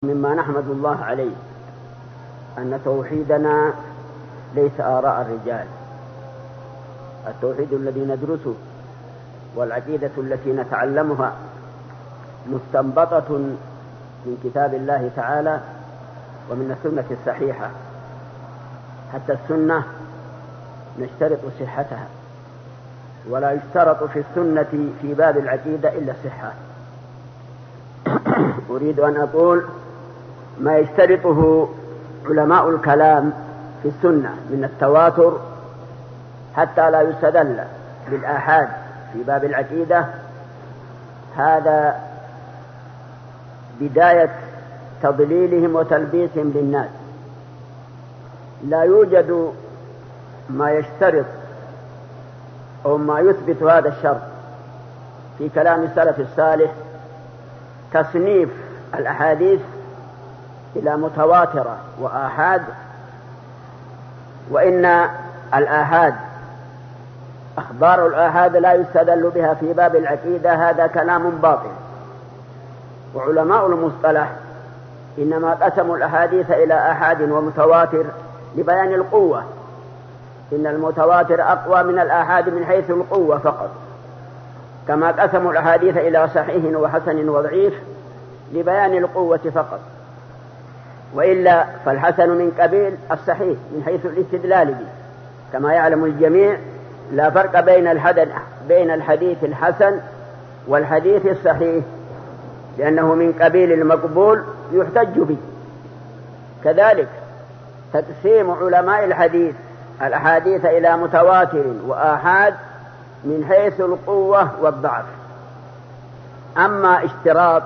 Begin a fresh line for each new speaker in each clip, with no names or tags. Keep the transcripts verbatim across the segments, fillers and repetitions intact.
مما نحمد الله عليه أن توحيدنا ليس آراء الرجال. التوحيد الذي ندرسه والعقيدة التي نتعلمها مستنبطة من كتاب الله تعالى ومن السنة الصحيحة. حتى السنة نشترط صحتها، ولا يشترط في السنة في باب العقيدة إلا الصحة. أريد أن أقول ما يشترطه علماء الكلام في السنة من التواتر حتى لا يستدل بالآحاد في باب العقيدة، هذا بداية تضليلهم وتلبيسهم للناس. لا يوجد ما يشترط أو ما يثبت هذا الشرط في كلام السلف الصالح تصنيف الأحاديث إلى متواترة وآحاد، وإن الآحاد أخبار الآحاد لا يستدل بها في باب العقيدة، هذا كلام باطل. وعلماء المصطلح إنما قسموا الأحاديث إلى آحاد ومتواتر لبيان القوة، إن المتواتر أقوى من الآحاد من حيث القوة فقط، كما قسموا الأحاديث إلى صحيح وحسن وضعيف لبيان القوة فقط، وإلا فالحسن من قبيل الصحيح من حيث الاستدلال به. كما يعلم الجميع لا فرق بين بين الحديث الحسن والحديث الصحيح، لأنه من قبيل المقبول يحتج به. كذلك تقسيم علماء الحديث الأحاديث إلى متواتر وآحاد من حيث القوة والضعف. أما اشتراط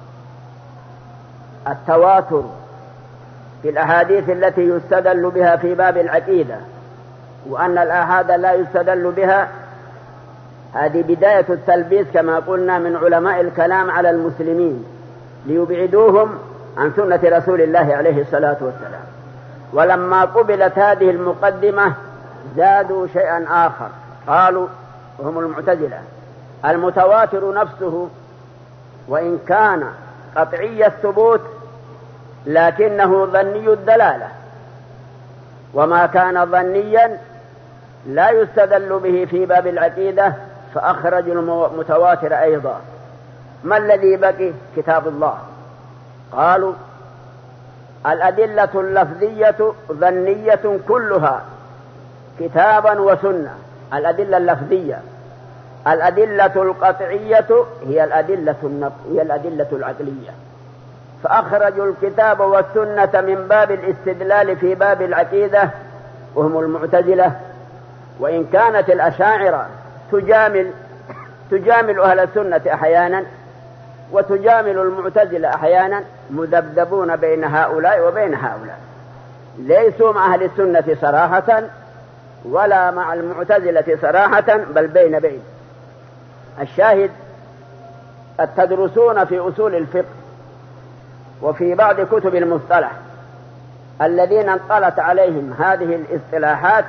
التواتر في الأحاديث التي يستدل بها في باب العقيدة وأن الآحاد لا يستدل بها، هذه بداية التلبيس كما قلنا من علماء الكلام على المسلمين ليبعدوهم عن سنة رسول الله عليه الصلاة والسلام. ولما قبلت هذه المقدمة زادوا شيئا آخر، قالوا وهم المعتزلة المتواتر نفسه وإن كان قطعي الثبوت لكنه ظني الدلالة، وما كان ظنيا لا يستدل به في باب العقيدة، فأخرج المتواتر أيضا. ما الذي بقي؟ كتاب الله. قالوا الأدلة اللفظية ظنية كلها كتابا وسنة، الأدلة اللفظية. الأدلة القطعية هي الأدلة هي الأدلة العقلية. فأخرجوا الكتاب والسنة من باب الاستدلال في باب العقيدة وهم المعتزلة. وإن كانت الأشاعرة تجامل تجامل أهل السنة أحيانا وتجامل المعتزلة أحيانا، مذبذبون بين هؤلاء وبين هؤلاء، ليسوا مع أهل السنة صراحة ولا مع المعتزلة صراحة، بل بين بين. الشاهد التدرسون في أصول الفقه وفي بعض كتب المصطلح الذين انطلت عليهم هذه الاصطلاحات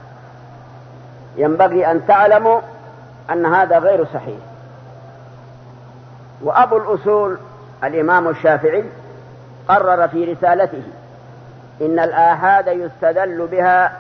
ينبغي أن تعلموا أن هذا غير صحيح. وأبو الأصول الإمام الشافعي قرر في رسالته إن الآحاد يستدل بها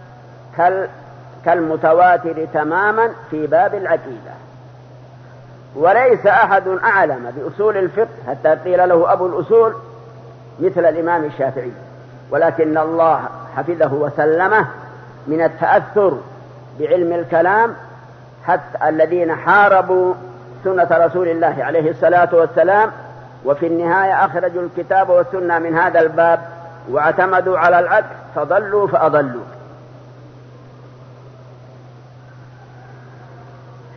كالمتواتر تماما في باب العقيدة. وليس أحد أعلم بأصول الفقه حتى قيل له أبو الأصول مثل الإمام الشافعي، ولكن الله حفظه وسلمه من التأثر بعلم الكلام حتى الذين حاربوا سنة رسول الله عليه الصلاة والسلام، وفي النهاية أخرجوا الكتاب والسنة من هذا الباب واعتمدوا على العقل فضلوا فأضلوا.